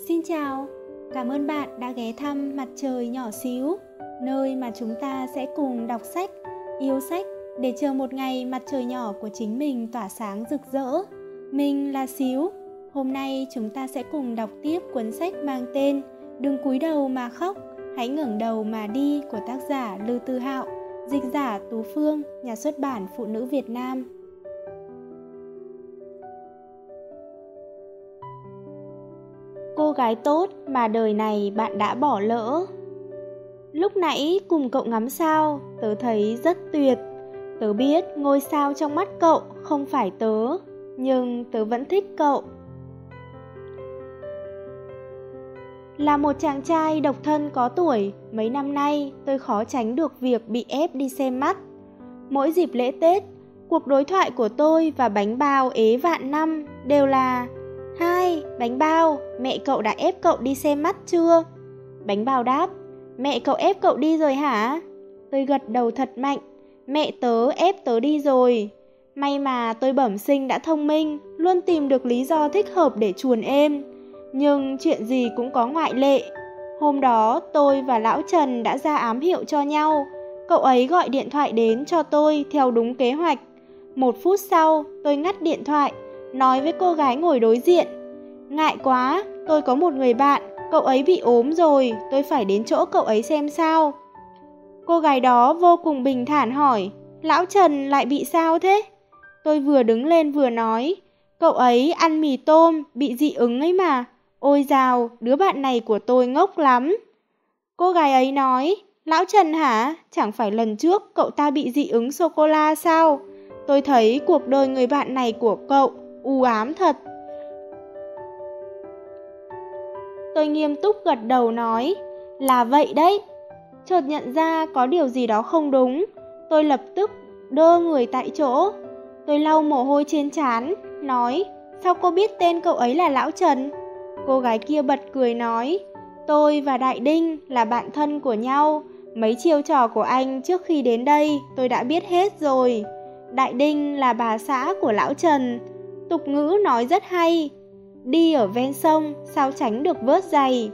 Xin chào, cảm ơn bạn đã ghé thăm Mặt Trời Nhỏ Xíu, nơi mà chúng ta sẽ cùng đọc sách, yêu sách để chờ một ngày mặt trời nhỏ của chính mình tỏa sáng rực rỡ. Mình là Xíu. Hôm nay chúng ta sẽ cùng đọc tiếp cuốn sách mang tên Đừng cúi đầu mà khóc, hãy ngẩng đầu mà đi của tác giả Lư Tư Hạo, dịch giả Tú Phương, nhà xuất bản Phụ nữ Việt Nam. Cô gái tốt mà đời này bạn đã bỏ lỡ. Lúc nãy cùng cậu ngắm sao, tớ thấy rất tuyệt. Tớ biết ngôi sao trong mắt cậu không phải tớ, nhưng tớ vẫn thích cậu. Là một chàng trai độc thân có tuổi, mấy năm nay tôi khó tránh được việc bị ép đi xem mắt. Mỗi dịp lễ Tết, cuộc đối thoại của tôi và bánh bao ế vạn năm đều là: "Hai, bánh bao, mẹ cậu đã ép cậu đi xem mắt chưa?" Bánh bao đáp: "Mẹ cậu ép cậu đi rồi hả?" Tôi gật đầu thật mạnh: "Mẹ tớ ép tớ đi rồi." May mà tôi bẩm sinh đã thông minh, luôn tìm được lý do thích hợp để chuồn êm. Nhưng chuyện gì cũng có ngoại lệ. Hôm đó tôi và lão Trần đã ra ám hiệu cho nhau. Cậu ấy gọi điện thoại đến cho tôi theo đúng kế hoạch. 1 phút sau, tôi ngắt điện thoại, nói với cô gái ngồi đối diện: "Ngại quá, tôi có một người bạn, cậu ấy bị ốm rồi, tôi phải đến chỗ cậu ấy xem sao." Cô gái đó vô cùng bình thản hỏi: "Lão Trần lại bị sao thế?" Tôi vừa đứng lên vừa nói: "Cậu ấy ăn mì tôm, bị dị ứng ấy mà. Ôi dào, đứa bạn này của tôi ngốc lắm." Cô gái ấy nói: "Lão Trần hả? Chẳng phải lần trước cậu ta bị dị ứng sô-cô-la sao? Tôi thấy cuộc đời người bạn này của cậu u ám thật." Tôi nghiêm túc gật đầu nói: "Là vậy đấy." Chợt nhận ra có điều gì đó không đúng, tôi lập tức đơ người tại chỗ. Tôi lau mồ hôi trên trán, nói: "Sao cô biết tên cậu ấy là Lão Trần?" Cô gái kia bật cười nói: "Tôi và Đại Đinh là bạn thân của nhau. Mấy chiêu trò của anh trước khi đến đây tôi đã biết hết rồi. Đại Đinh là bà xã của Lão Trần. Tục ngữ nói rất hay: đi ở ven sông sao tránh được vớt giày."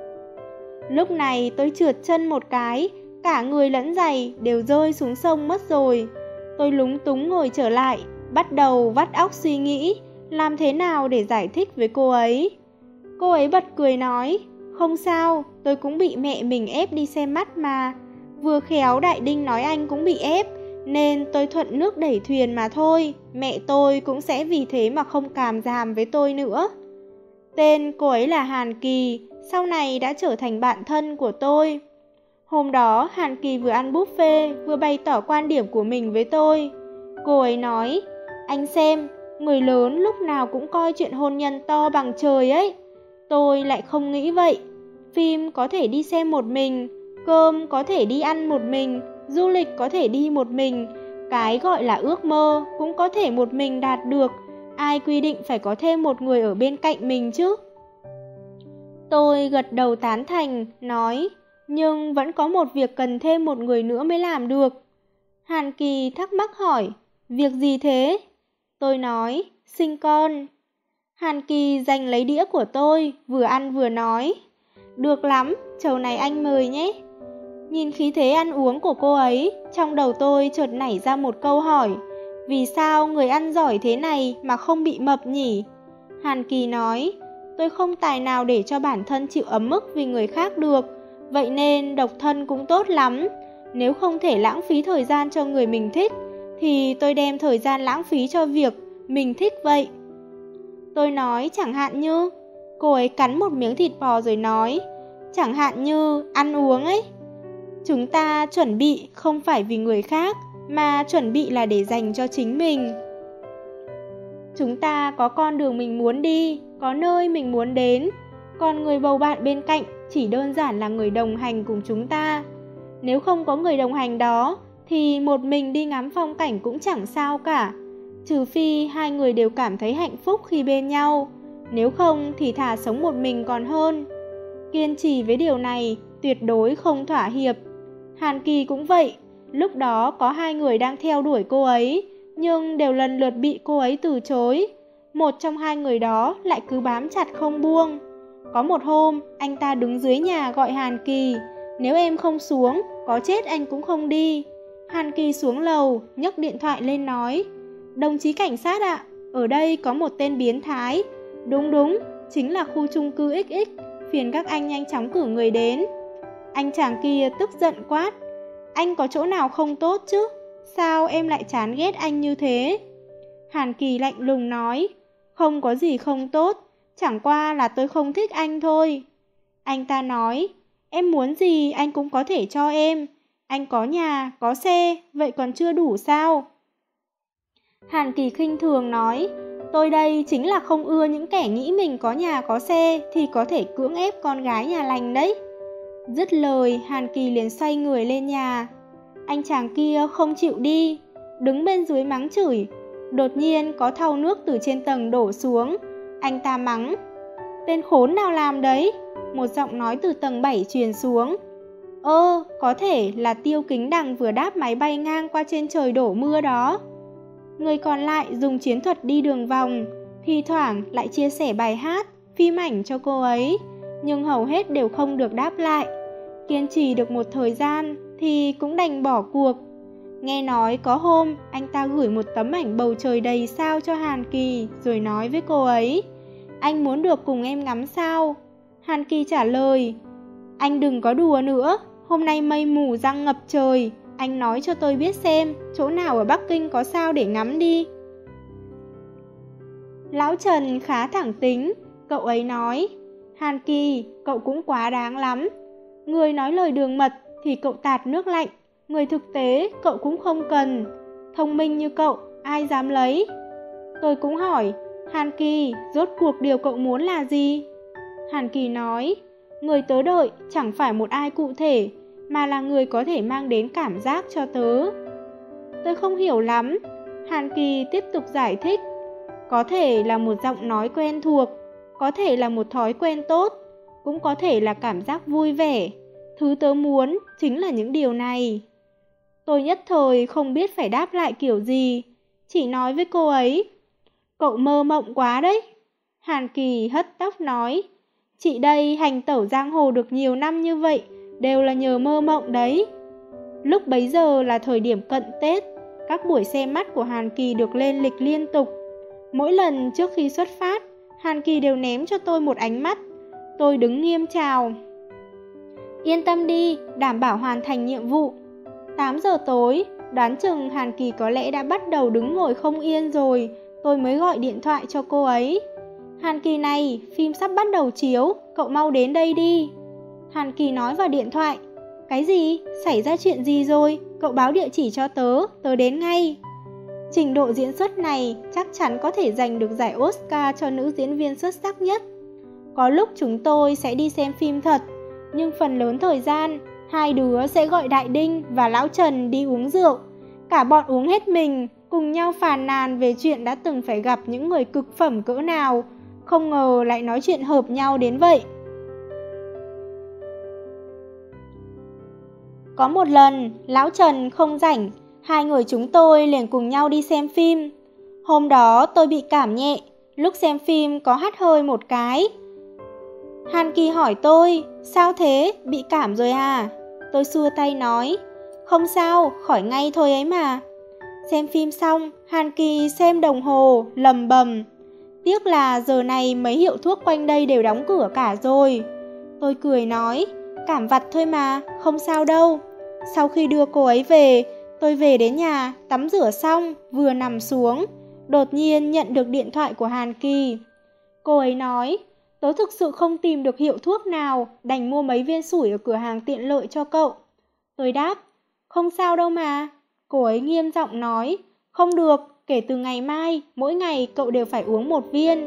Lúc này tôi trượt chân một cái, cả người lẫn giày đều rơi xuống sông mất rồi. Tôi lúng túng ngồi trở lại, bắt đầu vắt óc suy nghĩ làm thế nào để giải thích với cô ấy. Cô ấy bật cười nói: "Không sao, tôi cũng bị mẹ mình ép đi xem mắt mà. Vừa khéo Đại Đinh nói anh cũng bị ép, nên tôi thuận nước đẩy thuyền mà thôi. Mẹ tôi cũng sẽ vì thế mà không càm ràm với tôi nữa." Tên cô ấy là Hàn Kỳ, sau này đã trở thành bạn thân của tôi. Hôm đó Hàn Kỳ vừa ăn buffet vừa bày tỏ quan điểm của mình với tôi. Cô ấy nói: "Anh xem, người lớn lúc nào cũng coi chuyện hôn nhân to bằng trời ấy. Tôi lại không nghĩ vậy. Phim có thể đi xem một mình, cơm có thể đi ăn một mình, du lịch có thể đi một mình. Cái gọi là ước mơ cũng có thể một mình đạt được. Ai quy định phải có thêm một người ở bên cạnh mình chứ?" Tôi gật đầu tán thành, nói: "Nhưng vẫn có một việc cần thêm một người nữa mới làm được." Hàn Kỳ thắc mắc hỏi: "Việc gì thế?" Tôi nói: "Sinh con." Hàn Kỳ giành lấy đĩa của tôi, vừa ăn vừa nói: "Được lắm, chầu này anh mời nhé." Nhìn khí thế ăn uống của cô ấy, trong đầu tôi chợt nảy ra một câu hỏi: vì sao người ăn giỏi thế này mà không bị mập nhỉ? Hàn Kỳ nói: "Tôi không tài nào để cho bản thân chịu ấm ức vì người khác được, vậy nên độc thân cũng tốt lắm. Nếu không thể lãng phí thời gian cho người mình thích, thì tôi đem thời gian lãng phí cho việc mình thích vậy." Tôi nói: "Chẳng hạn như..." Cô ấy cắn một miếng thịt bò rồi nói: "Chẳng hạn như ăn uống ấy. Chúng ta chuẩn bị không phải vì người khác, mà chuẩn bị là để dành cho chính mình. Chúng ta có con đường mình muốn đi, có nơi mình muốn đến, còn người bầu bạn bên cạnh chỉ đơn giản là người đồng hành cùng chúng ta. Nếu không có người đồng hành đó, thì một mình đi ngắm phong cảnh cũng chẳng sao cả, trừ phi hai người đều cảm thấy hạnh phúc khi bên nhau. Nếu không thì thà sống một mình còn hơn. Kiên trì với điều này, tuyệt đối không thỏa hiệp." Hàn Kỳ cũng vậy, lúc đó có 2 người đang theo đuổi cô ấy, nhưng đều lần lượt bị cô ấy từ chối. Một trong 2 người đó lại cứ bám chặt không buông. Có một hôm, anh ta đứng dưới nhà gọi Hàn Kỳ, nếu em không xuống, có chết anh cũng không đi. Hàn Kỳ xuống lầu, nhấc điện thoại lên nói, đồng chí cảnh sát ạ, ở đây có một tên biến thái. Đúng, chính là khu chung cư XX, phiền các anh nhanh chóng cử người đến. Anh chàng kia tức giận quát, anh có chỗ nào không tốt chứ? Sao em lại chán ghét anh như thế? Hàn Kỳ lạnh lùng nói, không có gì không tốt, chẳng qua là tôi không thích anh thôi. Anh ta nói, em muốn gì anh cũng có thể cho em. Anh có nhà, có xe, vậy còn chưa đủ sao? Hàn Kỳ khinh thường nói, tôi đây chính là không ưa những kẻ nghĩ mình có nhà có xe thì có thể cưỡng ép con gái nhà lành đấy. Dứt lời, Hàn Kỳ liền xoay người lên nhà. Anh chàng kia không chịu đi, đứng bên dưới mắng chửi. Đột nhiên có thau nước từ trên tầng đổ xuống. Anh ta mắng, tên khốn nào làm đấy? Một giọng nói từ tầng 7 truyền xuống. Có thể là Tiêu Kính Đằng vừa đáp máy bay ngang qua trên trời đổ mưa đó. Người còn lại dùng chiến thuật đi đường vòng, thi thoảng lại chia sẻ bài hát, phim ảnh cho cô ấy, nhưng hầu hết đều không được đáp lại. Kiên trì được một thời gian thì cũng đành bỏ cuộc. Nghe nói có hôm anh ta gửi một tấm ảnh bầu trời đầy sao cho Hàn Kỳ, rồi nói với cô ấy, anh muốn được cùng em ngắm sao? Hàn Kỳ trả lời, anh đừng có đùa nữa, hôm nay mây mù giăng ngập trời, anh nói cho tôi biết xem chỗ nào ở Bắc Kinh có sao để ngắm đi. Lão Trần khá thẳng tính, cậu ấy nói, Hàn Kỳ, cậu cũng quá đáng lắm. Người nói lời đường mật thì cậu tạt nước lạnh, người thực tế cậu cũng không cần. Thông minh như cậu, ai dám lấy? Tôi cũng hỏi, Hàn Kỳ, rốt cuộc điều cậu muốn là gì? Hàn Kỳ nói, người tớ đợi chẳng phải một ai cụ thể, mà là người có thể mang đến cảm giác cho tớ. Tôi không hiểu lắm. Hàn Kỳ tiếp tục giải thích, có thể là một giọng nói quen thuộc, có thể là một thói quen tốt, cũng có thể là cảm giác vui vẻ. Thứ tớ muốn chính là những điều này. Tôi nhất thời không biết phải đáp lại kiểu gì, chỉ nói với cô ấy, cậu mơ mộng quá đấy. Hàn Kỳ hất tóc nói, chị đây hành tẩu giang hồ được nhiều năm như vậy, đều là nhờ mơ mộng đấy. Lúc bấy giờ là thời điểm cận Tết, các buổi xem mắt của Hàn Kỳ được lên lịch liên tục. Mỗi lần trước khi xuất phát, Hàn Kỳ đều ném cho tôi một ánh mắt. Tôi đứng nghiêm chào. Yên tâm đi, đảm bảo hoàn thành nhiệm vụ. 8 giờ tối, đoán chừng Hàn Kỳ có lẽ đã bắt đầu đứng ngồi không yên rồi, tôi mới gọi điện thoại cho cô ấy. Hàn Kỳ này, phim sắp bắt đầu chiếu, cậu mau đến đây đi. Hàn Kỳ nói vào điện thoại, cái gì? Xảy ra chuyện gì rồi? Cậu báo địa chỉ cho tớ đến ngay. Trình độ diễn xuất này chắc chắn có thể giành được giải Oscar cho nữ diễn viên xuất sắc nhất. Có lúc chúng tôi sẽ đi xem phim thật, nhưng phần lớn thời gian, hai đứa sẽ gọi Đại Đinh và Lão Trần đi uống rượu. Cả bọn uống hết mình, cùng nhau phàn nàn về chuyện đã từng phải gặp những người cực phẩm cỡ nào, không ngờ lại nói chuyện hợp nhau đến vậy. Có một lần, Lão Trần không rảnh, hai người chúng tôi liền cùng nhau đi xem phim. Hôm đó tôi bị cảm nhẹ, lúc xem phim có hắt hơi một cái. Hàn Kỳ hỏi tôi, sao thế, bị cảm rồi à? Tôi xua tay nói, không sao, khỏi ngay thôi ấy mà. Xem phim xong, Hàn Kỳ xem đồng hồ, lầm bầm. Tiếc là giờ này mấy hiệu thuốc quanh đây đều đóng cửa cả rồi. Tôi cười nói, cảm vặt thôi mà, không sao đâu. Sau khi đưa cô ấy về, tôi về đến nhà, tắm rửa xong, vừa nằm xuống, đột nhiên nhận được điện thoại của Hàn Kỳ. Cô ấy nói, tớ thực sự không tìm được hiệu thuốc nào, đành mua mấy viên sủi ở cửa hàng tiện lợi cho cậu. Tôi đáp, không sao đâu mà. Cô ấy nghiêm giọng nói, không được, kể từ ngày mai, mỗi ngày cậu đều phải uống một viên.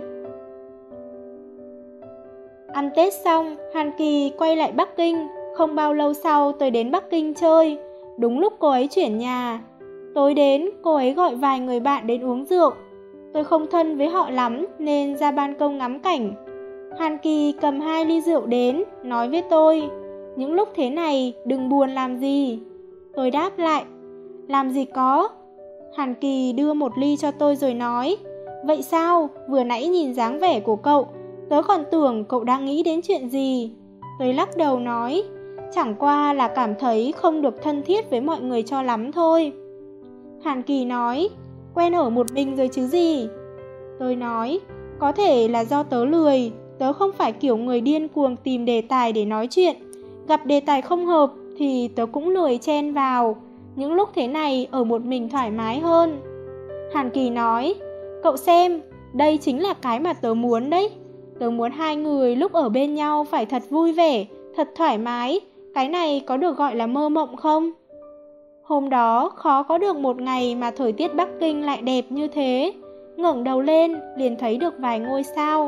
Ăn Tết xong, Hàn Kỳ quay lại Bắc Kinh. Không bao lâu sau tôi đến Bắc Kinh chơi, đúng lúc cô ấy chuyển nhà. Tối đến, cô ấy gọi vài người bạn đến uống rượu. Tôi không thân với họ lắm nên ra ban công ngắm cảnh. Hàn Kỳ cầm 2 ly rượu đến, nói với tôi, những lúc thế này đừng buồn làm gì. Tôi đáp lại, làm gì có. Hàn Kỳ đưa 1 ly cho tôi rồi nói, vậy sao, vừa nãy nhìn dáng vẻ của cậu, Tớ còn tưởng cậu đang nghĩ đến chuyện gì. Tôi lắc đầu nói, chẳng qua là cảm thấy không được thân thiết với mọi người cho lắm thôi. Hàn Kỳ nói, quen ở một mình rồi chứ gì. Tôi nói, có thể là do tớ lười, tớ không phải kiểu người điên cuồng tìm đề tài để nói chuyện. Gặp đề tài không hợp thì tớ cũng lười chen vào. Những lúc thế này ở một mình thoải mái hơn. Hàn Kỳ nói, cậu xem, đây chính là cái mà tớ muốn đấy. Tớ muốn hai người lúc ở bên nhau phải thật vui vẻ, thật thoải mái. Cái này có được gọi là mơ mộng không? Hôm đó khó có được một ngày mà thời tiết Bắc Kinh lại đẹp như thế. Ngẩng đầu lên liền thấy được vài ngôi sao.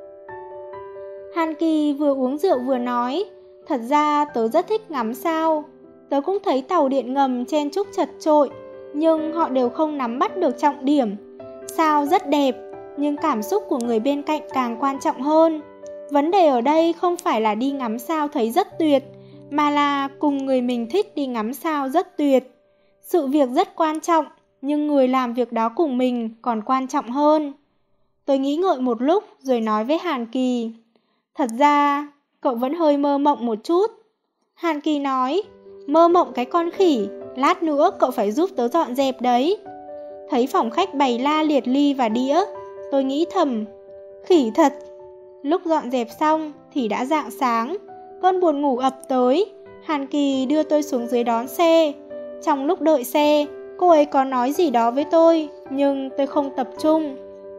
Hàn Kỳ vừa uống rượu vừa nói, thật ra tớ rất thích ngắm sao. Tớ cũng thấy tàu điện ngầm chen chúc chật chội, nhưng họ đều không nắm bắt được trọng điểm. Sao rất đẹp, nhưng cảm xúc của người bên cạnh càng quan trọng hơn. Vấn đề ở đây không phải là đi ngắm sao thấy rất tuyệt, mà là cùng người mình thích đi ngắm sao rất tuyệt. Sự việc rất quan trọng, nhưng người làm việc đó cùng mình còn quan trọng hơn. Tôi nghĩ ngợi một lúc rồi nói với Hàn Kỳ, thật ra cậu vẫn hơi mơ mộng một chút. Hàn Kỳ nói, mơ mộng cái con khỉ, lát nữa cậu phải giúp tớ dọn dẹp đấy. Thấy phòng khách bày la liệt ly và đĩa, tôi nghĩ thầm, khỉ thật. Lúc dọn dẹp xong thì đã rạng sáng, cơn buồn ngủ ập tới. Hàn Kỳ đưa tôi xuống dưới đón xe. Trong lúc đợi xe, cô ấy có nói gì đó với tôi, nhưng tôi không tập trung.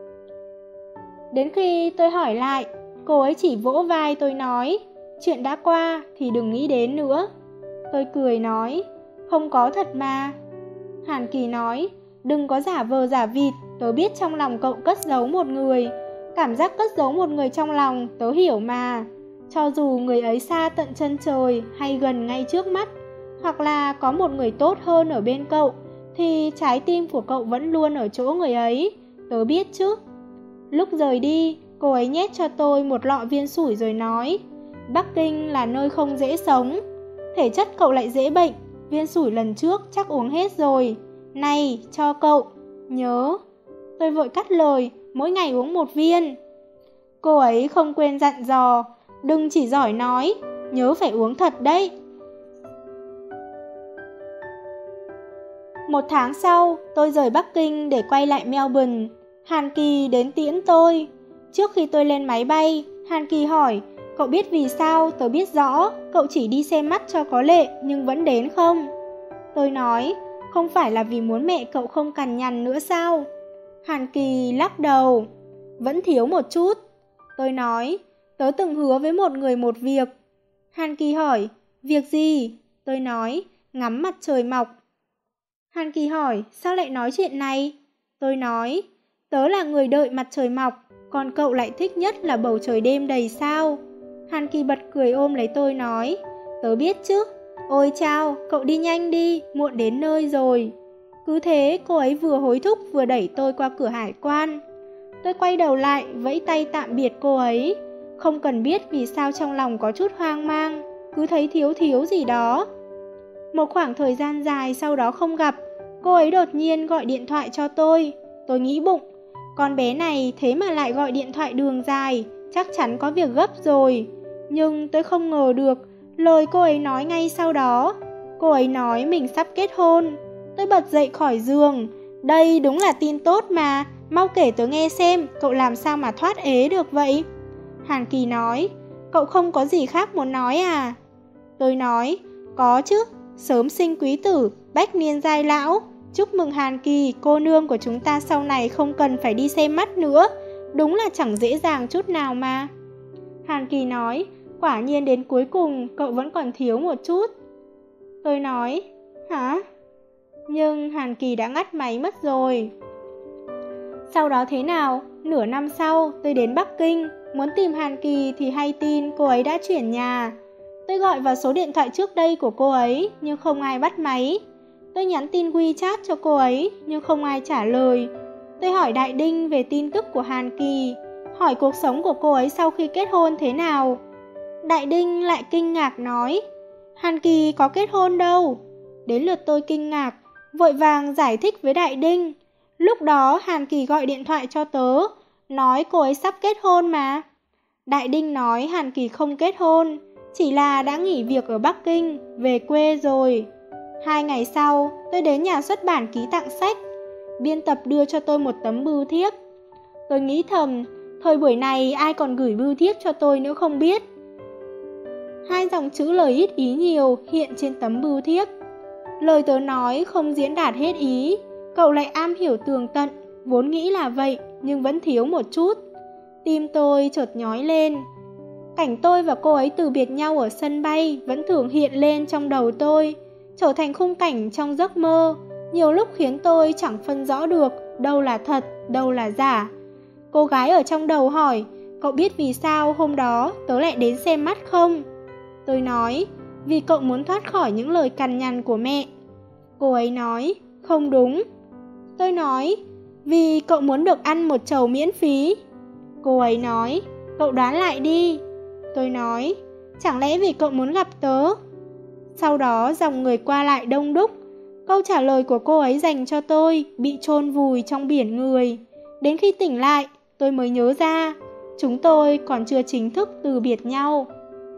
Đến khi tôi hỏi lại, cô ấy chỉ vỗ vai tôi nói, chuyện đã qua thì đừng nghĩ đến nữa. Tôi cười nói, không có thật mà. Hàn Kỳ nói, đừng có giả vờ giả vịt, tớ biết trong lòng cậu cất giấu một người. Cảm giác cất giấu một người trong lòng tớ hiểu mà. Cho dù người ấy xa tận chân trời hay gần ngay trước mắt, hoặc là có một người tốt hơn ở bên cậu, thì trái tim của cậu vẫn luôn ở chỗ người ấy, tớ biết chứ. Lúc rời đi, cô ấy nhét cho tôi một lọ viên sủi rồi nói, Bắc Kinh là nơi không dễ sống. Thể chất cậu lại dễ bệnh, viên sủi lần trước chắc uống hết rồi. Này, cho cậu, nhớ. Tôi vội cắt lời, mỗi ngày uống một viên. Cô ấy không quên dặn dò, đừng chỉ giỏi nói, nhớ phải uống thật đấy. Một tháng sau, tôi rời Bắc Kinh để quay lại Melbourne. Hàn Kỳ đến tiễn tôi. Trước khi tôi lên máy bay, Hàn Kỳ hỏi, cậu biết vì sao tớ biết rõ cậu chỉ đi xem mắt cho có lệ nhưng vẫn đến không? Tôi nói, không phải là vì muốn mẹ cậu không cằn nhằn nữa sao? Hàn Kỳ lắc đầu, vẫn thiếu một chút. Tôi nói, tớ từng hứa với một người một việc. Hàn Kỳ hỏi, việc gì? Tôi nói, ngắm mặt trời mọc. Hàn Kỳ hỏi, sao lại nói chuyện này? Tôi nói, tớ là người đợi mặt trời mọc, còn cậu lại thích nhất là bầu trời đêm đầy sao. Hàn Kỳ bật cười ôm lấy tôi nói, tớ biết chứ. Ôi chao, cậu đi nhanh đi, muộn đến nơi rồi. Cứ thế cô ấy vừa hối thúc vừa đẩy tôi qua cửa hải quan. Tôi quay đầu lại, vẫy tay tạm biệt cô ấy. Không cần biết vì sao trong lòng có chút hoang mang, cứ thấy thiếu gì đó. Một khoảng thời gian dài sau đó không gặp, cô ấy đột nhiên gọi điện thoại cho tôi. Tôi nghĩ bụng, con bé này thế mà lại gọi điện thoại đường dài, chắc chắn có việc gấp rồi. Nhưng tôi không ngờ được lời cô ấy nói ngay sau đó. Cô ấy nói mình sắp kết hôn. Tôi bật dậy khỏi giường. Đây đúng là tin tốt mà, mau kể tớ nghe xem cậu làm sao mà thoát ế được vậy. Hàn Kỳ nói, cậu không có gì khác muốn nói à? Tôi nói, có chứ, sớm sinh quý tử, bách niên giai lão. Chúc mừng Hàn Kỳ, cô nương của chúng ta sau này không cần phải đi xem mắt nữa. Đúng là chẳng dễ dàng chút nào mà. Hàn Kỳ nói, quả nhiên đến cuối cùng cậu vẫn còn thiếu một chút. Tôi nói, hả? Nhưng Hàn Kỳ đã ngắt máy mất rồi. Sau đó thế nào? Nửa năm sau, tôi đến Bắc Kinh. Muốn tìm Hàn Kỳ thì hay tin cô ấy đã chuyển nhà. Tôi gọi vào số điện thoại trước đây của cô ấy, nhưng không ai bắt máy. Tôi nhắn tin WeChat cho cô ấy, nhưng không ai trả lời. Tôi hỏi Đại Đinh về tin tức của Hàn Kỳ, hỏi cuộc sống của cô ấy sau khi kết hôn thế nào. Đại Đinh lại kinh ngạc nói, Hàn Kỳ có kết hôn đâu. Đến lượt tôi kinh ngạc, vội vàng giải thích với Đại Đinh. Lúc đó Hàn Kỳ gọi điện thoại cho tớ, nói cô ấy sắp kết hôn mà. Đại Đinh nói Hàn Kỳ không kết hôn, chỉ là đã nghỉ việc ở Bắc Kinh, về quê rồi. 2 ngày sau, tôi đến nhà xuất bản ký tặng sách. Biên tập đưa cho tôi một tấm bưu thiếp. Tôi nghĩ thầm, thời buổi này ai còn gửi bưu thiếp cho tôi nữa không biết. 2 dòng chữ lời ít ý nhiều hiện trên tấm bưu thiếp. Lời tớ nói không diễn đạt hết ý, cậu lại am hiểu tường tận, vốn nghĩ là vậy nhưng vẫn thiếu một chút. Tim tôi chợt nhói lên. Cảnh tôi và cô ấy từ biệt nhau ở sân bay vẫn thường hiện lên trong đầu tôi, trở thành khung cảnh trong giấc mơ, nhiều lúc khiến tôi chẳng phân rõ được đâu là thật, đâu là giả. Cô gái ở trong đầu hỏi, cậu biết vì sao hôm đó tớ lại đến xem mắt không? Tôi nói, vì cậu muốn thoát khỏi những lời cằn nhằn của mẹ. Cô ấy nói, không đúng. Tôi nói, vì cậu muốn được ăn một chầu miễn phí. Cô ấy nói, cậu đoán lại đi. Tôi nói, chẳng lẽ vì cậu muốn gặp tớ? Sau đó dòng người qua lại đông đúc. Câu trả lời của cô ấy dành cho tôi bị chôn vùi trong biển người. Đến khi tỉnh lại, tôi mới nhớ ra, chúng tôi còn chưa chính thức từ biệt nhau.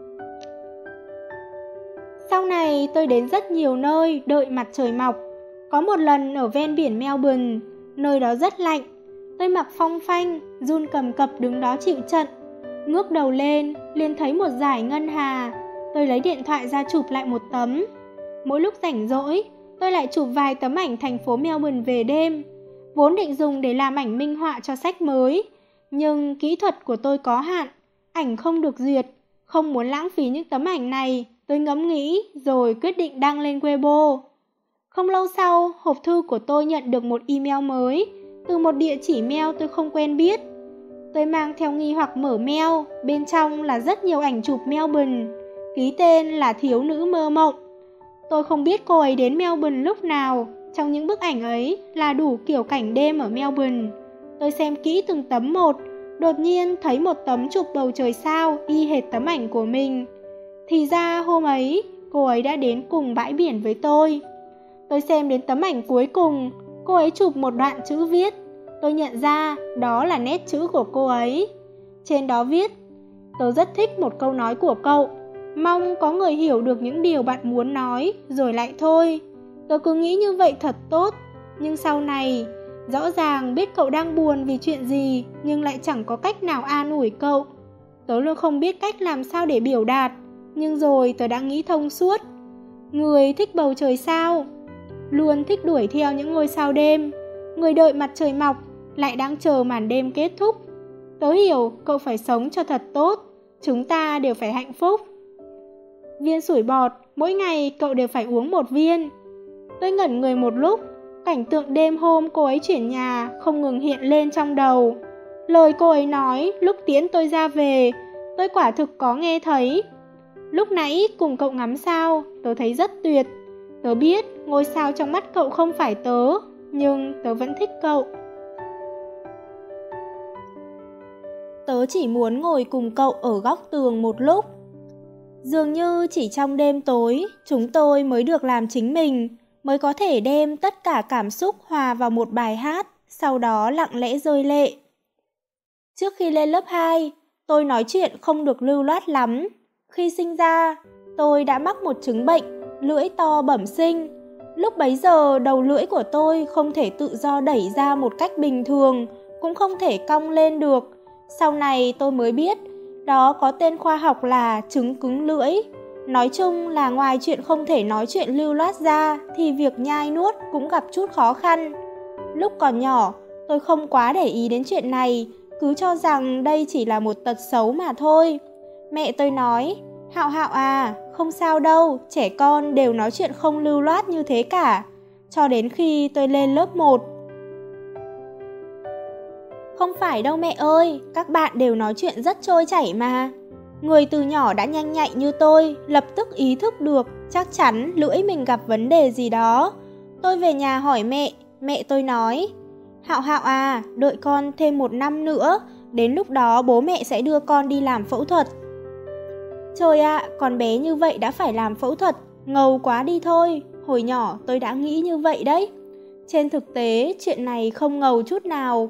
Sau này tôi đến rất nhiều nơi đợi mặt trời mọc. Có một lần ở ven biển Melbourne, nơi đó rất lạnh. Tôi mặc phong phanh, run cầm cập đứng đó chịu trận. Ngước đầu lên, liền thấy một dải ngân hà. Tôi lấy điện thoại ra chụp lại một tấm. Mỗi lúc rảnh rỗi, tôi lại chụp vài tấm ảnh thành phố Melbourne về đêm. Vốn định dùng để làm ảnh minh họa cho sách mới, nhưng kỹ thuật của tôi có hạn, ảnh không được duyệt. Không muốn lãng phí những tấm ảnh này, tôi ngẫm nghĩ rồi quyết định đăng lên Weibo. Không lâu sau, hộp thư của tôi nhận được một email mới từ một địa chỉ mail tôi không quen biết. Tôi mang theo nghi hoặc mở mail, bên trong là rất nhiều ảnh chụp Melbourne, ký tên là Thiếu nữ mơ mộng. Tôi không biết cô ấy đến Melbourne lúc nào, trong những bức ảnh ấy là đủ kiểu cảnh đêm ở Melbourne. Tôi xem kỹ từng tấm một, đột nhiên thấy một tấm chụp bầu trời sao y hệt tấm ảnh của mình. Thì ra hôm ấy, cô ấy đã đến cùng bãi biển với tôi. Tôi xem đến tấm ảnh cuối cùng, cô ấy chụp một đoạn chữ viết. Tôi nhận ra đó là nét chữ của cô ấy. Trên đó viết, tớ rất thích một câu nói của cậu, mong có người hiểu được những điều bạn muốn nói, rồi lại thôi. Tớ cứ nghĩ như vậy thật tốt, nhưng sau này, rõ ràng biết cậu đang buồn vì chuyện gì, nhưng lại chẳng có cách nào an ủi cậu. Tớ luôn không biết cách làm sao để biểu đạt, nhưng rồi tớ đã nghĩ thông suốt. Người thích bầu trời sao, luôn thích đuổi theo những ngôi sao đêm. Người đợi mặt trời mọc, lại đang chờ màn đêm kết thúc. Tớ hiểu cậu phải sống cho thật tốt, chúng ta đều phải hạnh phúc. Viên sủi bọt, mỗi ngày cậu đều phải uống một viên. Tôi ngẩn người một lúc, cảnh tượng đêm hôm cô ấy chuyển nhà không ngừng hiện lên trong đầu. Lời cô ấy nói lúc tiễn tôi ra về, tôi quả thực có nghe thấy. Lúc nãy cùng cậu ngắm sao, tớ thấy rất tuyệt. Tớ biết ngôi sao trong mắt cậu không phải tớ, nhưng tớ vẫn thích cậu. Tớ chỉ muốn ngồi cùng cậu ở góc tường một lúc. Dường như chỉ trong đêm tối, chúng tôi mới được làm chính mình, mới có thể đem tất cả cảm xúc hòa vào một bài hát, sau đó lặng lẽ rơi lệ. Trước khi lên lớp 2, tôi nói chuyện không được lưu loát lắm. Khi sinh ra, tôi đã mắc một chứng bệnh, lưỡi to bẩm sinh. Lúc bấy giờ, đầu lưỡi của tôi không thể tự do đẩy ra một cách bình thường, cũng không thể cong lên được. Sau này tôi mới biết, đó có tên khoa học là chứng cứng lưỡi. Nói chung là ngoài chuyện không thể nói chuyện lưu loát ra, thì việc nhai nuốt cũng gặp chút khó khăn. Lúc còn nhỏ, tôi không quá để ý đến chuyện này, cứ cho rằng đây chỉ là một tật xấu mà thôi. Mẹ tôi nói, Hạo Hạo à, không sao đâu, trẻ con đều nói chuyện không lưu loát như thế cả. Cho đến khi tôi lên lớp 1. Không phải đâu mẹ ơi, các bạn đều nói chuyện rất trôi chảy mà. Người từ nhỏ đã nhanh nhạy như tôi, lập tức ý thức được, chắc chắn lưỡi mình gặp vấn đề gì đó. Tôi về nhà hỏi mẹ tôi nói, Hạo Hạo à, đợi con thêm 1 năm nữa, đến lúc đó bố mẹ sẽ đưa con đi làm phẫu thuật. Trời ạ, con bé như vậy đã phải làm phẫu thuật, ngầu quá đi thôi. Hồi nhỏ tôi đã nghĩ như vậy đấy. Trên thực tế, chuyện này không ngầu chút nào.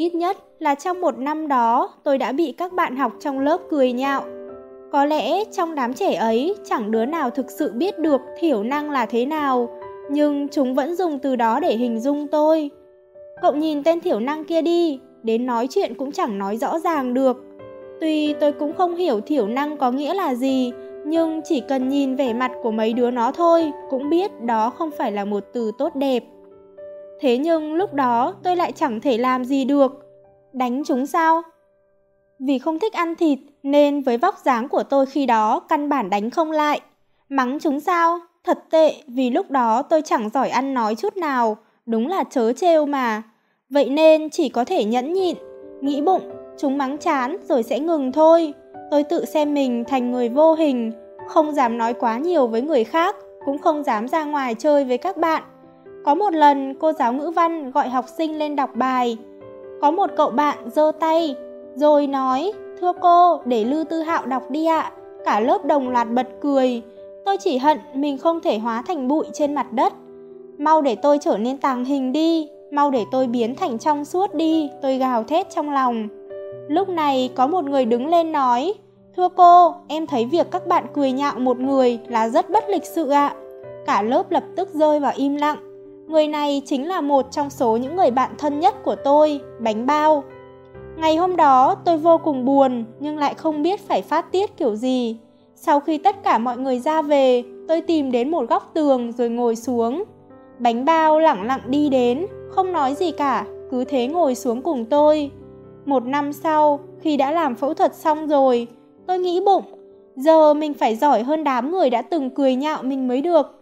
Ít nhất là trong một năm đó, tôi đã bị các bạn học trong lớp cười nhạo. Có lẽ trong đám trẻ ấy chẳng đứa nào thực sự biết được thiểu năng là thế nào, nhưng chúng vẫn dùng từ đó để hình dung tôi. Cậu nhìn tên thiểu năng kia đi, đến nói chuyện cũng chẳng nói rõ ràng được. Tuy tôi cũng không hiểu thiểu năng có nghĩa là gì, nhưng chỉ cần nhìn vẻ mặt của mấy đứa nó thôi cũng biết đó không phải là một từ tốt đẹp. Thế nhưng lúc đó tôi lại chẳng thể làm gì được. Đánh chúng sao? Vì không thích ăn thịt nên với vóc dáng của tôi khi đó căn bản đánh không lại. Mắng chúng sao? Thật tệ, vì lúc đó tôi chẳng giỏi ăn nói chút nào, đúng là trớ trêu mà. Vậy nên chỉ có thể nhẫn nhịn, nghĩ bụng chúng mắng chán rồi sẽ ngừng thôi. Tôi tự xem mình thành người vô hình, không dám nói quá nhiều với người khác, cũng không dám ra ngoài chơi với các bạn. Có một lần cô giáo ngữ văn gọi học sinh lên đọc bài. Có một cậu bạn giơ tay rồi nói: "Thưa cô, để Lư Tư Hạo đọc đi ạ." Cả lớp đồng loạt bật cười. Tôi chỉ hận mình không thể hóa thành bụi trên mặt đất. Mau để tôi trở nên tàng hình đi, mau để tôi biến thành trong suốt đi, tôi gào thét trong lòng. Lúc này có một người đứng lên nói: "Thưa cô, em thấy việc các bạn cười nhạo một người là rất bất lịch sự ạ." Cả lớp lập tức rơi vào im lặng. Người này chính là một trong số những người bạn thân nhất của tôi, Bánh Bao. Ngày hôm đó tôi vô cùng buồn nhưng lại không biết phải phát tiết kiểu gì. Sau khi tất cả mọi người ra về, tôi tìm đến một góc tường rồi ngồi xuống. Bánh Bao lẳng lặng đi đến, không nói gì cả, cứ thế ngồi xuống cùng tôi. Một năm sau, khi đã làm phẫu thuật xong rồi, tôi nghĩ bụng, giờ mình phải giỏi hơn đám người đã từng cười nhạo mình mới được.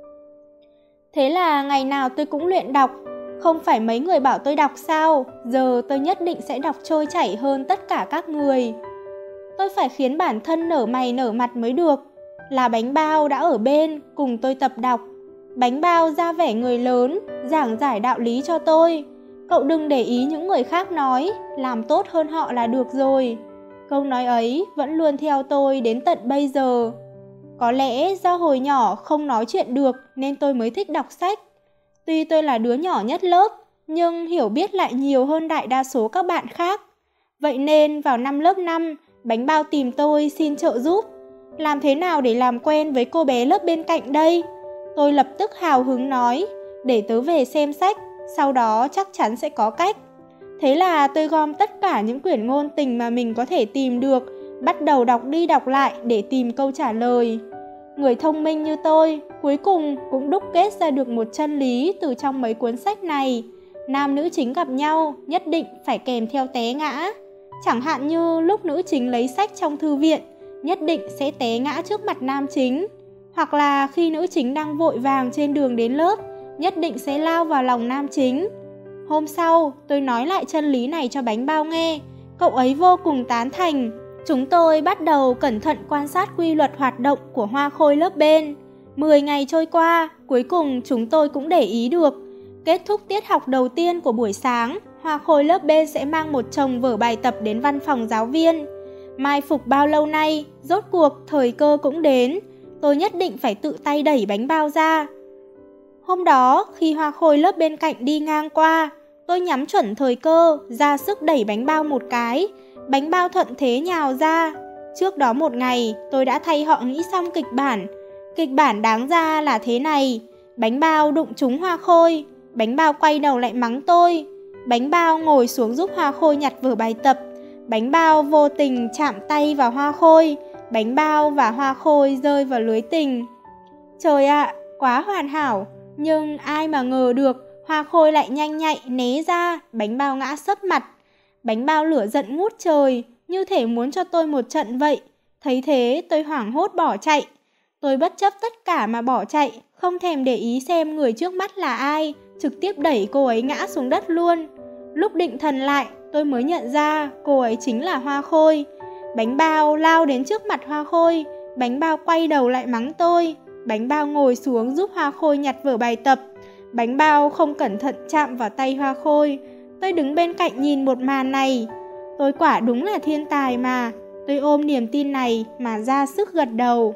Thế là ngày nào tôi cũng luyện đọc. Không phải mấy người bảo tôi đọc sao, giờ tôi nhất định sẽ đọc trôi chảy hơn tất cả các người. Tôi phải khiến bản thân nở mày nở mặt mới được. Là Bánh Bao đã ở bên, cùng tôi tập đọc. Bánh Bao ra vẻ người lớn, giảng giải đạo lý cho tôi. Cậu đừng để ý những người khác nói, làm tốt hơn họ là được rồi. Câu nói ấy vẫn luôn theo tôi đến tận bây giờ. Có lẽ do hồi nhỏ không nói chuyện được nên tôi mới thích đọc sách. Tuy tôi là đứa nhỏ nhất lớp, nhưng hiểu biết lại nhiều hơn đại đa số các bạn khác. Vậy nên vào năm lớp 5, Bánh Bao tìm tôi xin trợ giúp. Làm thế nào để làm quen với cô bé lớp bên cạnh đây? Tôi lập tức hào hứng nói, để tớ về xem sách, sau đó chắc chắn sẽ có cách. Thế là tôi gom tất cả những quyển ngôn tình mà mình có thể tìm được, bắt đầu đọc đi đọc lại để tìm câu trả lời. Người thông minh như tôi, cuối cùng cũng đúc kết ra được một chân lý từ trong mấy cuốn sách này. Nam nữ chính gặp nhau, nhất định phải kèm theo té ngã. Chẳng hạn như lúc nữ chính lấy sách trong thư viện, nhất định sẽ té ngã trước mặt nam chính. Hoặc là khi nữ chính đang vội vàng trên đường đến lớp, nhất định sẽ lao vào lòng nam chính. Hôm sau, tôi nói lại chân lý này cho Bánh Bao nghe. Cậu ấy vô cùng tán thành. Chúng tôi bắt đầu cẩn thận quan sát quy luật hoạt động của hoa khôi lớp bên. 10 ngày trôi qua, cuối cùng chúng tôi cũng để ý được. Kết thúc tiết học đầu tiên của buổi sáng, hoa khôi lớp bên sẽ mang một chồng vở bài tập đến văn phòng giáo viên. Mai phục bao lâu nay, rốt cuộc thời cơ cũng đến. Tôi nhất định phải tự tay đẩy Bánh Bao ra. Hôm đó, khi hoa khôi lớp bên cạnh đi ngang qua, tôi nhắm chuẩn thời cơ, ra sức đẩy Bánh Bao một cái. Bánh Bao thuận thế nhào ra. Trước đó một ngày, tôi đã thay họ nghĩ xong kịch bản. Kịch bản đáng ra là thế này. Bánh Bao đụng trúng hoa khôi. Bánh Bao quay đầu lại mắng tôi. Bánh Bao ngồi xuống giúp hoa khôi nhặt vở bài tập. Bánh Bao vô tình chạm tay vào hoa khôi. Bánh Bao và hoa khôi rơi vào lưới tình. Trời ạ, quá hoàn hảo. Nhưng ai mà ngờ được, hoa khôi lại nhanh nhạy né ra. Bánh Bao ngã sấp mặt. Bánh Bao lửa giận ngút trời, như thể muốn cho tôi một trận vậy. Thấy thế tôi hoảng hốt bỏ chạy. Tôi bất chấp tất cả mà bỏ chạy, không thèm để ý xem người trước mắt là ai, trực tiếp đẩy cô ấy ngã xuống đất luôn. Lúc định thần lại, tôi mới nhận ra cô ấy chính là Hoa Khôi. Bánh Bao lao đến trước mặt Hoa Khôi. Bánh Bao quay đầu lại mắng tôi. Bánh Bao ngồi xuống giúp Hoa Khôi nhặt vở bài tập. Bánh Bao không cẩn thận chạm vào tay Hoa Khôi. Tôi đứng bên cạnh nhìn một màn này. Tôi quả đúng là thiên tài mà. Tôi ôm niềm tin này mà ra sức gật đầu.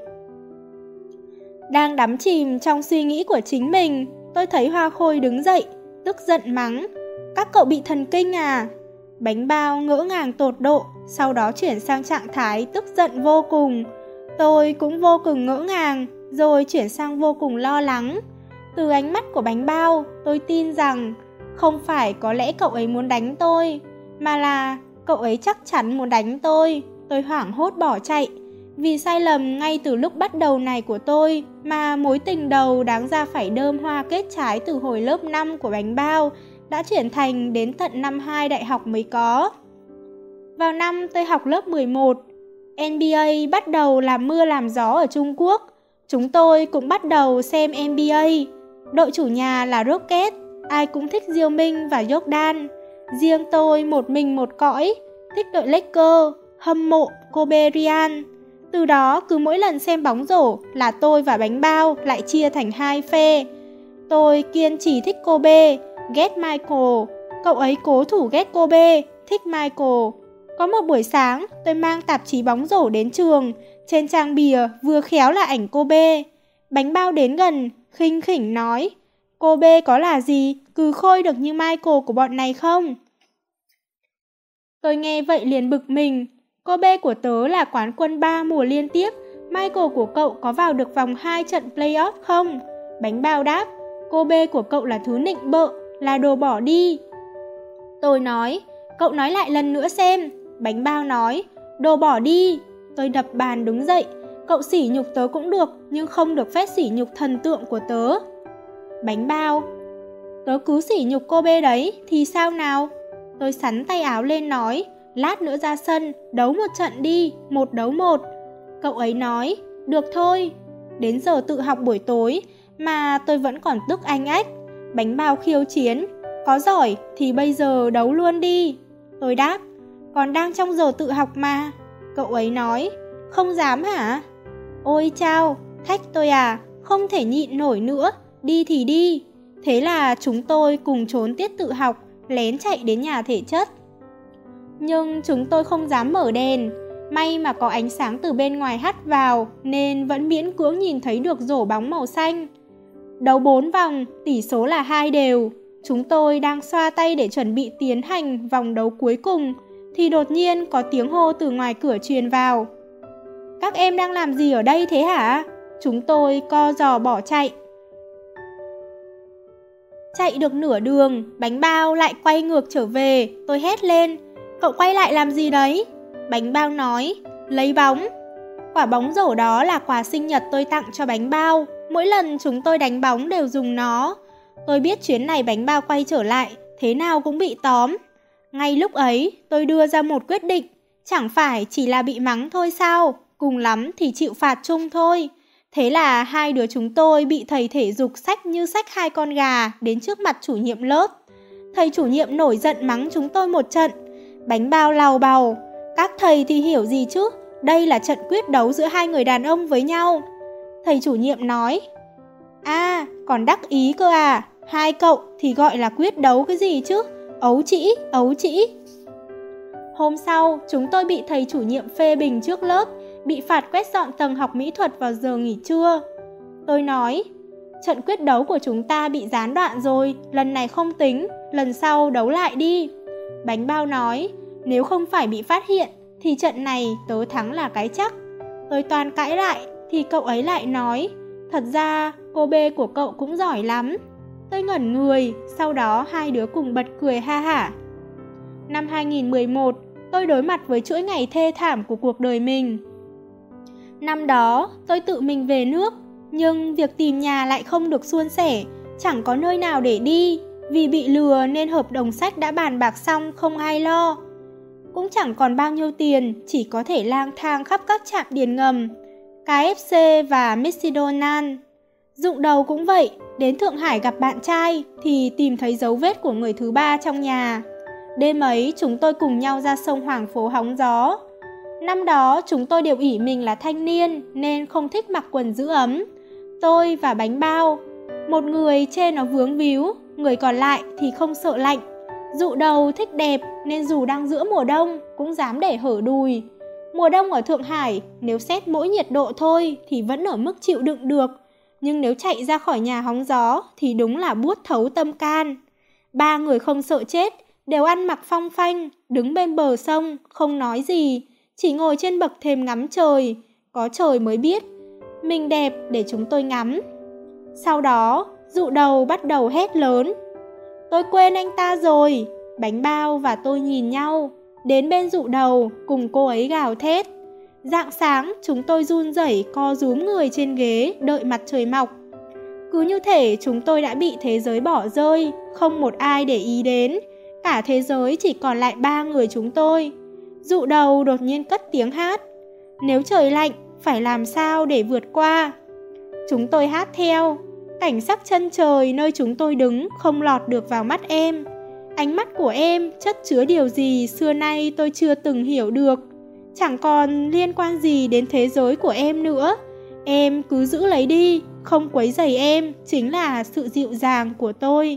Đang đắm chìm trong suy nghĩ của chính mình, tôi thấy Hoa Khôi đứng dậy, tức giận mắng. Các cậu bị thần kinh à? Bánh bao ngỡ ngàng tột độ, sau đó chuyển sang trạng thái tức giận vô cùng. Tôi cũng vô cùng ngỡ ngàng, rồi chuyển sang vô cùng lo lắng. Từ ánh mắt của bánh bao, tôi tin rằng không phải có lẽ cậu ấy muốn đánh tôi, mà là cậu ấy chắc chắn muốn đánh tôi. Tôi hoảng hốt bỏ chạy. Vì sai lầm ngay từ lúc bắt đầu này của tôi mà mối tình đầu đáng ra phải đơm hoa kết trái từ hồi lớp 5 của bánh bao đã chuyển thành đến tận năm 2 đại học mới có. Vào năm tôi học lớp 11, NBA bắt đầu làm mưa làm gió ở Trung Quốc. Chúng tôi cũng bắt đầu xem NBA. Đội chủ nhà là Rocket, ai cũng thích Diêu Minh và Jordan. Riêng tôi một mình một cõi, thích đội Lakers, hâm mộ Kobe Bryant. Từ đó cứ mỗi lần xem bóng rổ là tôi và bánh bao lại chia thành hai phe. Tôi kiên trì thích Kobe, ghét Michael. Cậu ấy cố thủ ghét Kobe, thích Michael. Có một buổi sáng, tôi mang tạp chí bóng rổ đến trường. Trên trang bìa vừa khéo là ảnh Kobe. Bánh bao đến gần, khinh khỉnh nói: Kobe có là gì, cứ khôi được như Michael của bọn này không? Tôi nghe vậy liền bực mình. Kobe của tớ là quán quân 3 mùa liên tiếp. Michael của cậu có vào được vòng 2 trận playoff không? Bánh bao đáp: Kobe của cậu là thứ nịnh bợ, là đồ bỏ đi. Tôi nói: Cậu nói lại lần nữa xem. Bánh bao nói: Đồ bỏ đi. Tôi đập bàn đứng dậy. Cậu sỉ nhục tớ cũng được, nhưng không được phép sỉ nhục thần tượng của tớ. Bánh bao: Tớ cứ sỉ nhục Kobe đấy, thì sao nào? Tôi xắn tay áo lên nói: Lát nữa ra sân, đấu một trận đi, 1 đấu 1. Cậu ấy nói: Được thôi. Đến giờ tự học buổi tối mà tôi vẫn còn tức anh ách. Bánh bao khiêu chiến: Có giỏi thì bây giờ đấu luôn đi. Tôi đáp: Còn đang trong giờ tự học mà. Cậu ấy nói: Không dám hả? Ôi chao, thách tôi à, không thể nhịn nổi nữa, đi thì đi. Thế là chúng tôi cùng trốn tiết tự học, lén chạy đến nhà thể chất. Nhưng chúng tôi không dám mở đèn. May mà có ánh sáng từ bên ngoài hắt vào, nên vẫn miễn cưỡng nhìn thấy được rổ bóng màu xanh. Đấu 4 vòng, tỷ số là 2 đều. Chúng tôi đang xoa tay để chuẩn bị tiến hành vòng đấu cuối cùng, thì đột nhiên có tiếng hô từ ngoài cửa truyền vào: Các em đang làm gì ở đây thế hả? Chúng tôi co giò bỏ chạy. Chạy được nửa đường, bánh bao lại quay ngược trở về. Tôi hét lên: Cậu quay lại làm gì đấy? Bánh bao nói: Lấy bóng. Quả bóng rổ đó là quà sinh nhật tôi tặng cho bánh bao. Mỗi lần chúng tôi đánh bóng đều dùng nó. Tôi biết chuyến này bánh bao quay trở lại, thế nào cũng bị tóm. Ngay lúc ấy, tôi đưa ra một quyết định. Chẳng phải chỉ là bị mắng thôi sao? Cùng lắm thì chịu phạt chung thôi. Thế là hai đứa chúng tôi bị thầy thể dục xách như xách 2 con gà đến trước mặt chủ nhiệm lớp. Thầy chủ nhiệm nổi giận mắng chúng tôi một trận. Bánh bao làu bàu: Các thầy thì hiểu gì chứ? Đây là trận quyết đấu giữa 2 người đàn ông với nhau. Thầy chủ nhiệm nói: À, còn đắc ý cơ à? 2 cậu thì gọi là quyết đấu cái gì chứ? Ấu trĩ, ấu trĩ. Hôm sau, chúng tôi bị thầy chủ nhiệm phê bình trước lớp, bị phạt quét dọn tầng học mỹ thuật vào giờ nghỉ trưa. Tôi nói: Trận quyết đấu của chúng ta bị gián đoạn rồi, lần này không tính, lần sau đấu lại đi. Bánh bao nói: Nếu không phải bị phát hiện, thì trận này tớ thắng là cái chắc. Tôi toàn cãi lại, thì cậu ấy lại nói: Thật ra, Kobe của cậu cũng giỏi lắm. Tôi ngẩn người, sau đó hai đứa cùng bật cười ha hả. Năm 2011, tôi đối mặt với chuỗi ngày thê thảm của cuộc đời mình. Năm đó, tôi tự mình về nước, nhưng việc tìm nhà lại không được suôn sẻ, chẳng có nơi nào để đi. Vì bị lừa nên hợp đồng sách đã bàn bạc xong không ai lo. Cũng chẳng còn bao nhiêu tiền, chỉ có thể lang thang khắp các trạm điền ngầm, KFC và McDonald's. Rụng đầu cũng vậy, đến Thượng Hải gặp bạn trai thì tìm thấy dấu vết của người thứ ba trong nhà. Đêm ấy chúng tôi cùng nhau ra sông Hoàng Phố hóng gió. Năm đó chúng tôi đều ỷ mình là thanh niên nên không thích mặc quần giữ ấm. Tôi và bánh bao, một người chê nó vướng víu, người còn lại thì không sợ lạnh. Dụ đầu thích đẹp nên dù đang giữa mùa đông cũng dám để hở đùi. Mùa đông ở Thượng Hải, nếu xét mỗi nhiệt độ thôi thì vẫn ở mức chịu đựng được. Nhưng nếu chạy ra khỏi nhà hóng gió thì đúng là buốt thấu tâm can. 3 người không sợ chết, đều ăn mặc phong phanh, đứng bên bờ sông, không nói gì, chỉ ngồi trên bậc thềm ngắm trời. Có trời mới biết mình đẹp để chúng tôi ngắm. Sau đó, dụ đầu bắt đầu hét lớn. Tôi quên anh ta rồi. Bánh bao và tôi nhìn nhau, đến bên dụ đầu cùng cô ấy gào thét. Rạng sáng chúng tôi run rẩy co rúm người trên ghế đợi mặt trời mọc. Cứ như thể chúng tôi đã bị thế giới bỏ rơi, không một ai để ý đến. Cả thế giới chỉ còn lại 3 người chúng tôi. Dụ đầu đột nhiên cất tiếng hát. Nếu trời lạnh, phải làm sao để vượt qua? Chúng tôi hát theo. Cảnh sắc chân trời nơi chúng tôi đứng không lọt được vào mắt em. Ánh mắt của em chất chứa điều gì xưa nay tôi chưa từng hiểu được. Chẳng còn liên quan gì đến thế giới của em nữa. Em cứ giữ lấy đi, không quấy rầy em chính là sự dịu dàng của tôi.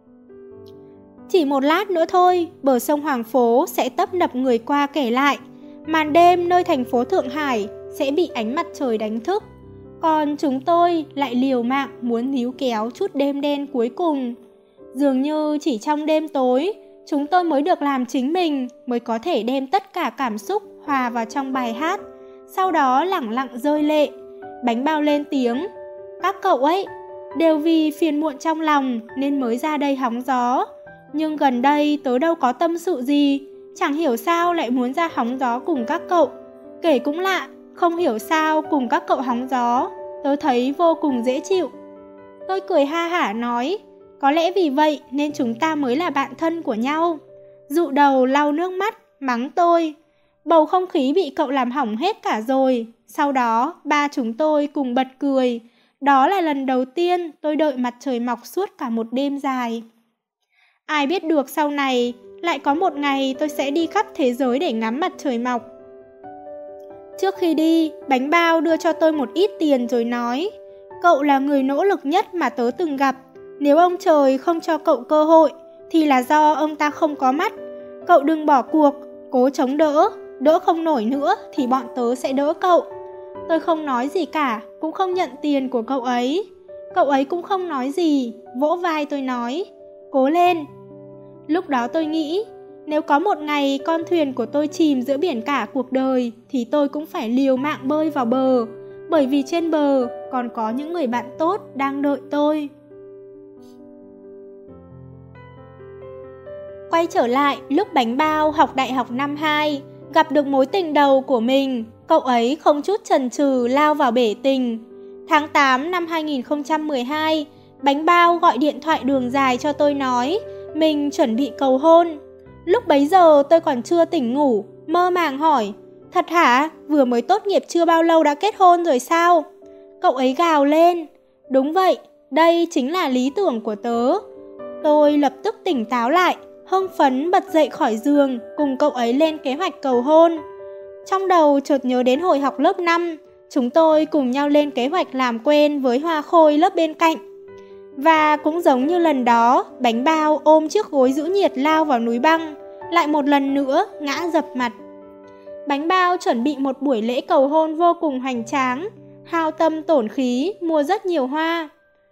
Chỉ một lát nữa thôi, bờ sông Hoàng Phố sẽ tấp nập người qua kể lại. Màn đêm nơi thành phố Thượng Hải sẽ bị ánh mặt trời đánh thức. Còn chúng tôi lại liều mạng muốn níu kéo chút đêm đen cuối cùng. Dường như chỉ trong đêm tối, chúng tôi mới được làm chính mình, mới có thể đem tất cả cảm xúc hòa vào trong bài hát. Sau đó lẳng lặng rơi lệ. Bánh bao lên tiếng. Các cậu ấy đều vì phiền muộn trong lòng nên mới ra đây hóng gió. Nhưng gần đây tớ đâu có tâm sự gì, chẳng hiểu sao lại muốn ra hóng gió cùng các cậu. Kể cũng lạ, không hiểu sao cùng các cậu hóng gió, tớ thấy vô cùng dễ chịu. Tôi cười ha hả nói, có lẽ vì vậy nên chúng ta mới là bạn thân của nhau. Dụ đầu lau nước mắt, mắng tôi. Bầu không khí bị cậu làm hỏng hết cả rồi. Sau đó, ba chúng tôi cùng bật cười. Đó là lần đầu tiên tôi đợi mặt trời mọc suốt cả một đêm dài. Ai biết được sau này, lại có một ngày tôi sẽ đi khắp thế giới để ngắm mặt trời mọc. Trước khi đi, bánh bao đưa cho tôi một ít tiền rồi nói, cậu là người nỗ lực nhất mà tớ từng gặp. Nếu ông trời không cho cậu cơ hội, thì là do ông ta không có mắt. Cậu đừng bỏ cuộc, cố chống đỡ, đỡ không nổi nữa thì bọn tớ sẽ đỡ cậu. Tôi không nói gì cả, cũng không nhận tiền của cậu ấy. Cậu ấy cũng không nói gì, vỗ vai tôi nói, cố lên. Lúc đó tôi nghĩ, nếu có một ngày con thuyền của tôi chìm giữa biển cả cuộc đời, thì tôi cũng phải liều mạng bơi vào bờ, bởi vì trên bờ còn có những người bạn tốt đang đợi tôi. Quay trở lại lúc bánh bao học đại học năm 2, gặp được mối tình đầu của mình, cậu ấy không chút chần chừ lao vào bể tình. Tháng 8 năm 2012, bánh bao gọi điện thoại đường dài cho tôi nói mình chuẩn bị cầu hôn. Lúc bấy giờ tôi còn chưa tỉnh ngủ, mơ màng hỏi, thật hả? Vừa mới tốt nghiệp chưa bao lâu đã kết hôn rồi sao? Cậu ấy gào lên, đúng vậy, đây chính là lý tưởng của tớ. Tôi lập tức tỉnh táo lại, hưng phấn bật dậy khỏi giường, cùng cậu ấy lên kế hoạch cầu hôn. Trong đầu chợt nhớ đến hồi học lớp 5, chúng tôi cùng nhau lên kế hoạch làm quen với Hoa Khôi lớp bên cạnh. Và cũng giống như lần đó, bánh bao ôm chiếc gối giữ nhiệt lao vào núi băng, lại một lần nữa ngã dập mặt. Bánh bao chuẩn bị một buổi lễ cầu hôn vô cùng hoành tráng, hao tâm tổn khí mua rất nhiều hoa.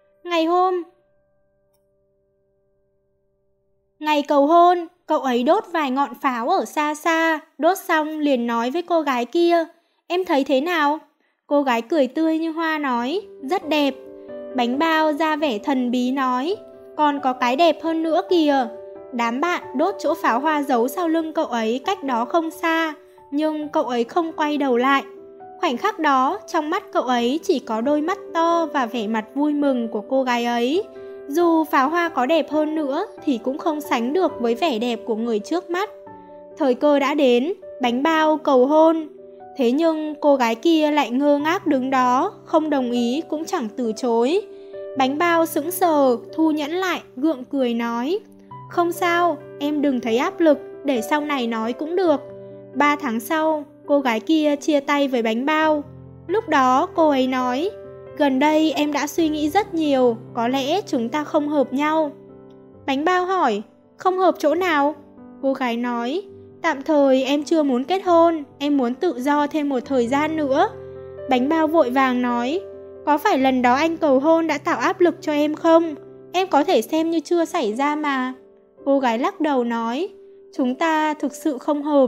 Ngày cầu hôn, cậu ấy đốt vài ngọn pháo ở xa xa, đốt xong liền nói với cô gái kia, em thấy thế nào? Cô gái cười tươi như hoa nói, rất đẹp. Bánh bao ra vẻ thần bí nói, còn có cái đẹp hơn nữa kìa. Đám bạn đốt chỗ pháo hoa giấu sau lưng cậu ấy cách đó không xa, nhưng cậu ấy không quay đầu lại. Khoảnh khắc đó, trong mắt cậu ấy chỉ có đôi mắt to và vẻ mặt vui mừng của cô gái ấy. Dù pháo hoa có đẹp hơn nữa thì cũng không sánh được với vẻ đẹp của người trước mắt. Thời cơ đã đến, bánh bao cầu hôn. Thế nhưng cô gái kia lại ngơ ngác đứng đó, không đồng ý cũng chẳng từ chối. Bánh bao sững sờ, thu nhẫn lại, gượng cười nói, không sao, em đừng thấy áp lực, để sau này nói cũng được. 3 tháng sau, cô gái kia chia tay với bánh bao. Lúc đó cô ấy nói, gần đây em đã suy nghĩ rất nhiều, có lẽ chúng ta không hợp nhau. Bánh bao hỏi, không hợp chỗ nào? Cô gái nói, tạm thời em chưa muốn kết hôn, em muốn tự do thêm một thời gian nữa. Bánh bao vội vàng nói, có phải lần đó anh cầu hôn đã tạo áp lực cho em không? Em có thể xem như chưa xảy ra mà. Cô gái lắc đầu nói, chúng ta thực sự không hợp.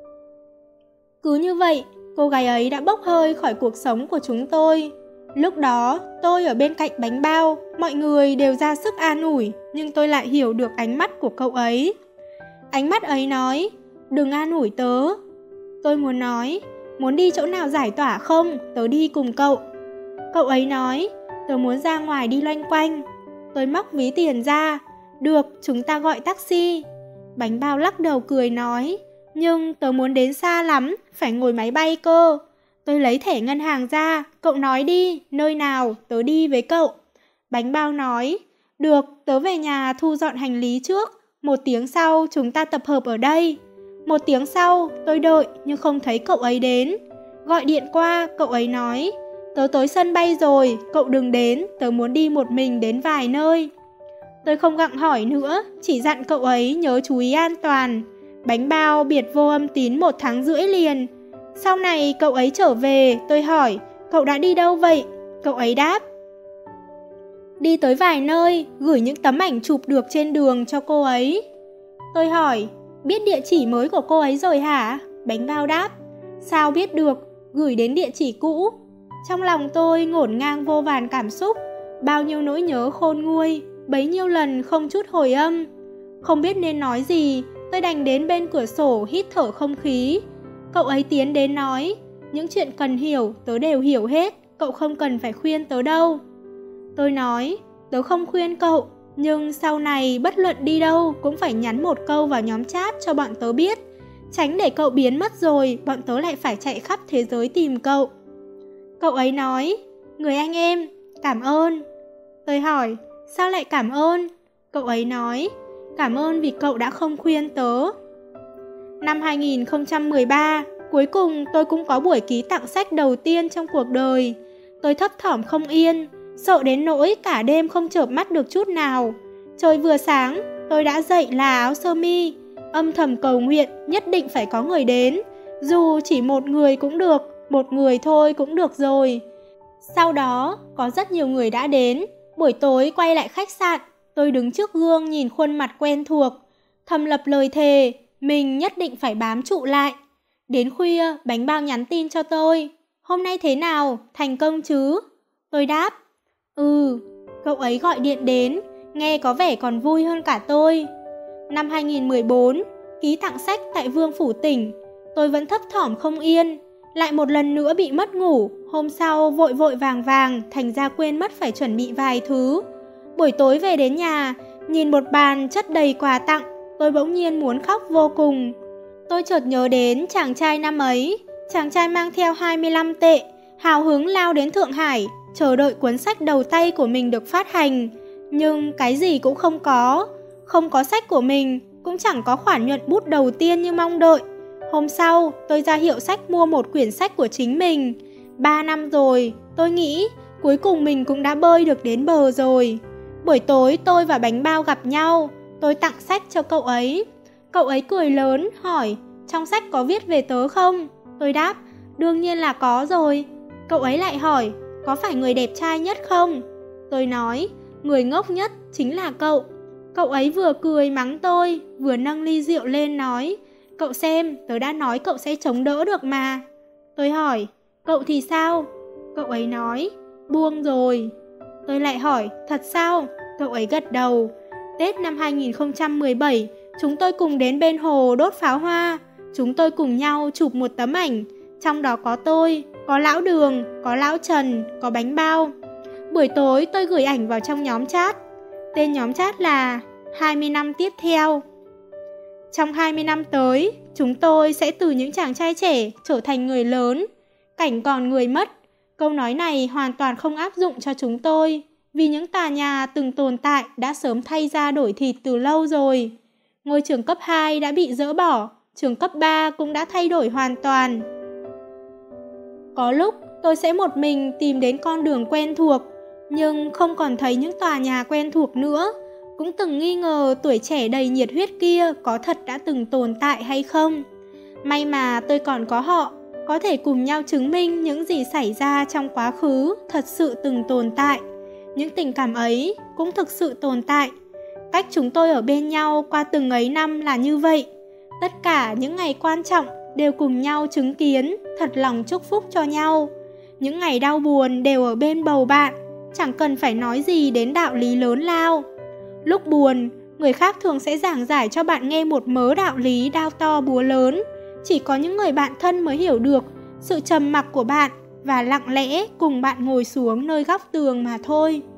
Cứ như vậy, cô gái ấy đã bốc hơi khỏi cuộc sống của chúng tôi. Lúc đó, tôi ở bên cạnh bánh bao, mọi người đều ra sức an ủi, nhưng tôi lại hiểu được ánh mắt của cậu ấy. Ánh mắt ấy nói, đừng an ủi tớ. Tôi muốn nói, muốn đi chỗ nào giải tỏa không, tớ đi cùng cậu. Cậu ấy nói, tớ muốn ra ngoài đi loanh quanh. Tôi móc ví tiền ra, được, chúng ta gọi taxi. Bánh bao lắc đầu cười nói, nhưng tớ muốn đến xa lắm, phải ngồi máy bay cơ. Tôi lấy thẻ ngân hàng ra, cậu nói đi, nơi nào, tớ đi với cậu. Bánh bao nói, được, tớ về nhà thu dọn hành lý trước, 1 tiếng sau chúng ta tập hợp ở đây. 1 tiếng sau, tôi đợi nhưng không thấy cậu ấy đến. Gọi điện qua, cậu ấy nói, tớ tới sân bay rồi, cậu đừng đến, tớ muốn đi một mình đến vài nơi. Tôi không gặng hỏi nữa, chỉ dặn cậu ấy nhớ chú ý an toàn. Bánh bao biệt vô âm tín 1 tháng rưỡi liền. Sau này cậu ấy trở về, tôi hỏi, cậu đã đi đâu vậy? Cậu ấy đáp, đi tới vài nơi, gửi những tấm ảnh chụp được trên đường cho cô ấy. Tôi hỏi, biết địa chỉ mới của cô ấy rồi hả? Bánh bao đáp, sao biết được, gửi đến địa chỉ cũ. Trong lòng tôi ngổn ngang vô vàn cảm xúc, bao nhiêu nỗi nhớ khôn nguôi, bấy nhiêu lần không chút hồi âm. Không biết nên nói gì, tôi đành đến bên cửa sổ hít thở không khí. Cậu ấy tiến đến nói, những chuyện cần hiểu, tớ đều hiểu hết, cậu không cần phải khuyên tớ đâu. Tôi nói, tớ không khuyên cậu, nhưng sau này bất luận đi đâu cũng phải nhắn một câu vào nhóm chat cho bọn tớ biết. Tránh để cậu biến mất rồi, bọn tớ lại phải chạy khắp thế giới tìm cậu. Cậu ấy nói, người anh em, cảm ơn. Tôi hỏi, sao lại cảm ơn? Cậu ấy nói, cảm ơn vì cậu đã không khuyên tớ. Năm 2013, cuối cùng tôi cũng có buổi ký tặng sách đầu tiên trong cuộc đời. Tôi thấp thỏm không yên, sợ đến nỗi cả đêm không chợp mắt được chút nào. Trời vừa sáng, tôi đã dậy là áo sơ mi, âm thầm cầu nguyện nhất định phải có người đến. Dù chỉ 1 người cũng được, 1 người thôi cũng được rồi. Sau đó, có rất nhiều người đã đến. Buổi tối quay lại khách sạn, tôi đứng trước gương nhìn khuôn mặt quen thuộc, thầm lập lời thề, mình nhất định phải bám trụ lại. Đến khuya, bánh bao nhắn tin cho tôi, hôm nay thế nào, thành công chứ? Tôi đáp, Cậu ấy gọi điện đến, nghe có vẻ còn vui hơn cả tôi. Năm 2014, ký tặng sách tại Vương Phủ Tỉnh, tôi vẫn thấp thỏm không yên, lại một lần nữa bị mất ngủ, hôm sau vội vội vàng vàng, thành ra quên mất phải chuẩn bị vài thứ. Buổi tối về đến nhà, nhìn một bàn chất đầy quà tặng, tôi bỗng nhiên muốn khóc vô cùng. Tôi chợt nhớ đến chàng trai năm ấy, chàng trai mang theo 25 tệ, hào hứng lao đến Thượng Hải, chờ đợi cuốn sách đầu tay của mình được phát hành. Nhưng cái gì cũng không có sách của mình, cũng chẳng có khoản nhuận bút đầu tiên như mong đợi. Hôm sau, tôi ra hiệu sách mua một quyển sách của chính mình. 3 năm rồi, tôi nghĩ cuối cùng mình cũng đã bơi được đến bờ rồi. Buổi tối tôi và bánh bao gặp nhau, tôi tặng sách cho cậu ấy. Cậu ấy cười lớn, hỏi, trong sách có viết về tớ không? Tôi đáp, đương nhiên là có rồi. Cậu ấy lại hỏi, có phải người đẹp trai nhất không? Tôi nói, người ngốc nhất chính là cậu. Cậu ấy vừa cười mắng tôi, vừa nâng ly rượu lên nói, cậu xem, tớ đã nói cậu sẽ chống đỡ được mà. Tôi hỏi, cậu thì sao? Cậu ấy nói, buông rồi. Tôi lại hỏi, thật sao? Cậu ấy gật đầu. Tết năm 2017, chúng tôi cùng đến bên hồ đốt pháo hoa. Chúng tôi cùng nhau chụp một tấm ảnh. Trong đó có tôi, có lão Đường, có lão Trần, có bánh bao. Buổi tối tôi gửi ảnh vào trong nhóm chat. Tên nhóm chat là 20 năm tiếp theo. Trong 20 năm tới, chúng tôi sẽ từ những chàng trai trẻ trở thành người lớn. Cảnh còn người mất. Câu nói này hoàn toàn không áp dụng cho chúng tôi, vì những tòa nhà từng tồn tại đã sớm thay da đổi thịt từ lâu rồi. Ngôi trường cấp 2 đã bị dỡ bỏ, trường cấp 3 cũng đã thay đổi hoàn toàn. Có lúc tôi sẽ một mình tìm đến con đường quen thuộc, nhưng không còn thấy những tòa nhà quen thuộc nữa. Cũng từng nghi ngờ tuổi trẻ đầy nhiệt huyết kia có thật đã từng tồn tại hay không. May mà tôi còn có họ, có thể cùng nhau chứng minh những gì xảy ra trong quá khứ thật sự từng tồn tại. Những tình cảm ấy cũng thực sự tồn tại. Cách chúng tôi ở bên nhau qua từng ấy năm là như vậy. Tất cả những ngày quan trọng đều cùng nhau chứng kiến, thật lòng chúc phúc cho nhau. Những ngày đau buồn đều ở bên bầu bạn, chẳng cần phải nói gì đến đạo lý lớn lao. Lúc buồn, người khác thường sẽ giảng giải cho bạn nghe một mớ đạo lý đao to búa lớn. Chỉ có những người bạn thân mới hiểu được sự trầm mặc của bạn và lặng lẽ cùng bạn ngồi xuống nơi góc tường mà thôi.